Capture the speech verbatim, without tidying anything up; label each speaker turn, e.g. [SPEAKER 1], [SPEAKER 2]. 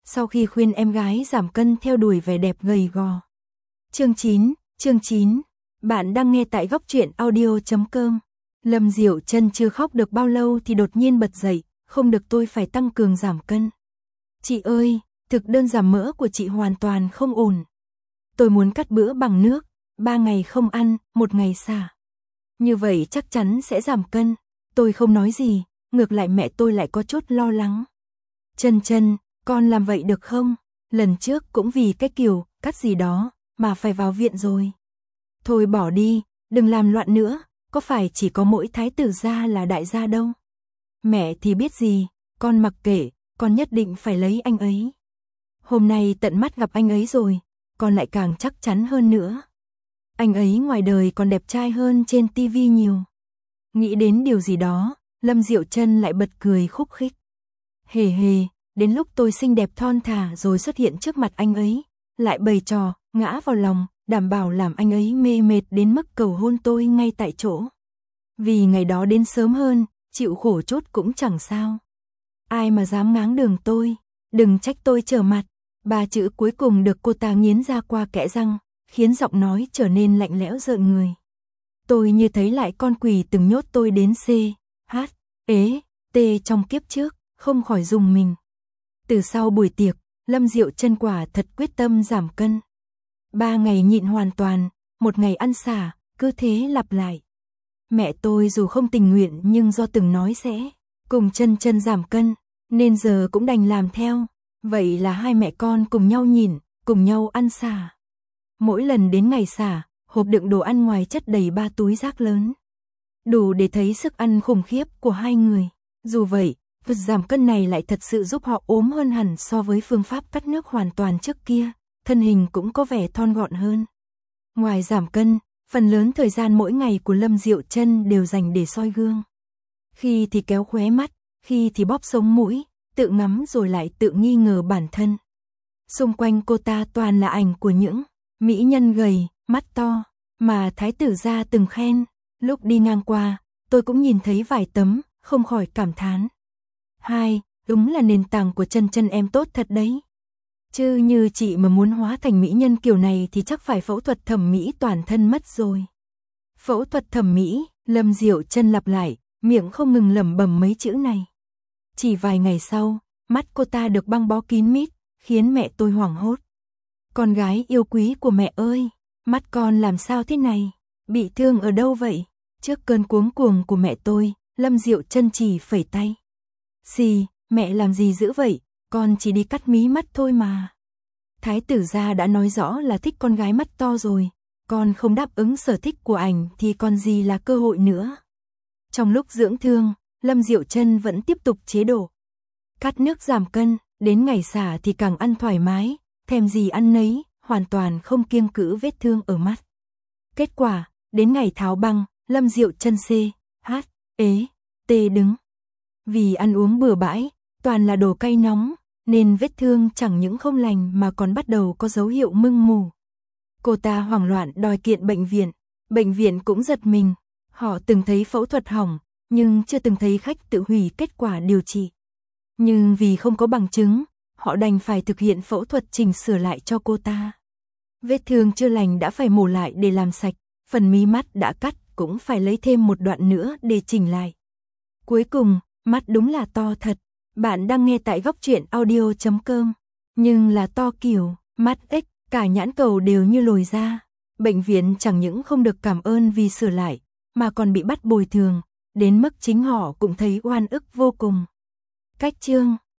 [SPEAKER 1] sau khi khuyên em gái giảm cân theo đuổi vẻ đẹp gầy gò. Chương chín, chương chín. Bạn đang nghe tại góc truyện audio chấm com. Lâm Diệu Chân chưa khóc được bao lâu thì đột nhiên bật dậy, không được, tôi phải tăng cường giảm cân. Chị ơi, thực đơn giảm mỡ của chị hoàn toàn không ổn. Tôi muốn cắt bữa bằng nước, ba ngày không ăn, một ngày xả. Như vậy chắc chắn sẽ giảm cân. Tôi không nói gì, ngược lại mẹ tôi lại có chút lo lắng. Chân Chân, con làm vậy được không? Lần trước cũng vì cái kiểu cắt gì đó mà phải vào viện rồi. Thôi bỏ đi, đừng làm loạn nữa, có phải chỉ có mỗi thái tử gia là đại gia đâu. Mẹ thì biết gì, con mặc kệ, con nhất định phải lấy anh ấy. Hôm nay tận mắt gặp anh ấy rồi, con lại càng chắc chắn hơn nữa. Anh ấy ngoài đời còn đẹp trai hơn trên tivi nhiều. Nghĩ đến điều gì đó, Lâm Diệu Chân lại bật cười khúc khích. Hề hề, đến lúc tôi xinh đẹp thon thả rồi xuất hiện trước mặt anh ấy, lại bày trò, ngã vào lòng, đảm bảo làm anh ấy mê mệt đến mức cầu hôn tôi ngay tại chỗ. Vì ngày đó đến sớm hơn, chịu khổ chút cũng chẳng sao. Ai mà dám ngáng đường tôi, đừng trách tôi trở mặt. Ba chữ cuối cùng được cô ta nghiến ra qua kẽ răng, khiến giọng nói trở nên lạnh lẽo rợn người. Tôi như thấy lại con quỷ từng nhốt tôi đến C, H, ế, T trong kiếp trước, không khỏi rùng mình. Từ sau buổi tiệc, Lâm Diệu Chân quả thật quyết tâm giảm cân. Ba ngày nhịn hoàn toàn, một ngày ăn xả, cứ thế lặp lại. Mẹ tôi dù không tình nguyện nhưng do từng nói sẽ cùng Chân Chân giảm cân, nên giờ cũng đành làm theo. Vậy là hai mẹ con cùng nhau nhìn, cùng nhau ăn xả. Mỗi lần đến ngày xả, hộp đựng đồ ăn ngoài chất đầy ba túi rác lớn. Đủ để thấy sức ăn khủng khiếp của hai người. Dù vậy, vật giảm cân này lại thật sự giúp họ ốm hơn hẳn so với phương pháp cắt nước hoàn toàn trước kia, thân hình cũng có vẻ thon gọn hơn. Ngoài giảm cân, phần lớn thời gian mỗi ngày của Lâm Diệu Chân đều dành để soi gương. Khi thì kéo khóe mắt, khi thì bóp sống mũi, tự ngắm rồi lại tự nghi ngờ bản thân. Xung quanh cô ta toàn là ảnh của những mỹ nhân gầy, mắt to, mà thái tử gia từng khen. Lúc đi ngang qua, tôi cũng nhìn thấy vài tấm, không khỏi cảm thán. Hai, đúng là nền tảng của Chân Chân em tốt thật đấy. Chứ như chị mà muốn hóa thành mỹ nhân kiểu này thì chắc phải phẫu thuật thẩm mỹ toàn thân mất rồi. Phẫu thuật thẩm mỹ, Lâm Diệu Chân lặp lại, miệng không ngừng lẩm bẩm mấy chữ này. Chỉ vài ngày sau, mắt cô ta được băng bó kín mít, khiến mẹ tôi hoảng hốt. Con gái yêu quý của mẹ ơi, mắt con làm sao thế này? Bị thương ở đâu vậy? Trước cơn cuống cuồng của mẹ tôi, Lâm Diệu Chân chỉ phẩy tay. Xì, mẹ làm gì dữ vậy? Con chỉ đi cắt mí mắt thôi mà. Thái tử gia đã nói rõ là thích con gái mắt to rồi, con không đáp ứng sở thích của ảnh thì còn gì là cơ hội nữa. Trong lúc dưỡng thương, Lâm Diệu Chân vẫn tiếp tục chế độ cắt nước giảm cân, đến ngày xả thì càng ăn thoải mái, thèm gì ăn nấy, hoàn toàn không kiêng cữ vết thương ở mắt. Kết quả, đến ngày tháo băng, Lâm Diệu Chân C, H, ế, T đứng. Vì ăn uống bừa bãi, toàn là đồ cay nóng, nên vết thương chẳng những không lành mà còn bắt đầu có dấu hiệu mưng mù. Cô ta hoảng loạn đòi kiện bệnh viện, bệnh viện cũng giật mình, họ từng thấy phẫu thuật hỏng, nhưng chưa từng thấy khách tự hủy kết quả điều trị. Nhưng vì không có bằng chứng, họ đành phải thực hiện phẫu thuật chỉnh sửa lại cho cô ta. Vết thương chưa lành đã phải mổ lại để làm sạch, phần mí mắt đã cắt cũng phải lấy thêm một đoạn nữa để chỉnh lại. Cuối cùng, mắt đúng là to thật. Bạn đang nghe tại góc truyện audio chấm com, nhưng là to kiểu mắt ếch, cả nhãn cầu đều như lồi ra. Bệnh viện chẳng những không được cảm ơn vì sửa lại, mà còn bị bắt bồi thường, đến mức chính họ cũng thấy oan ức vô cùng. Cách chương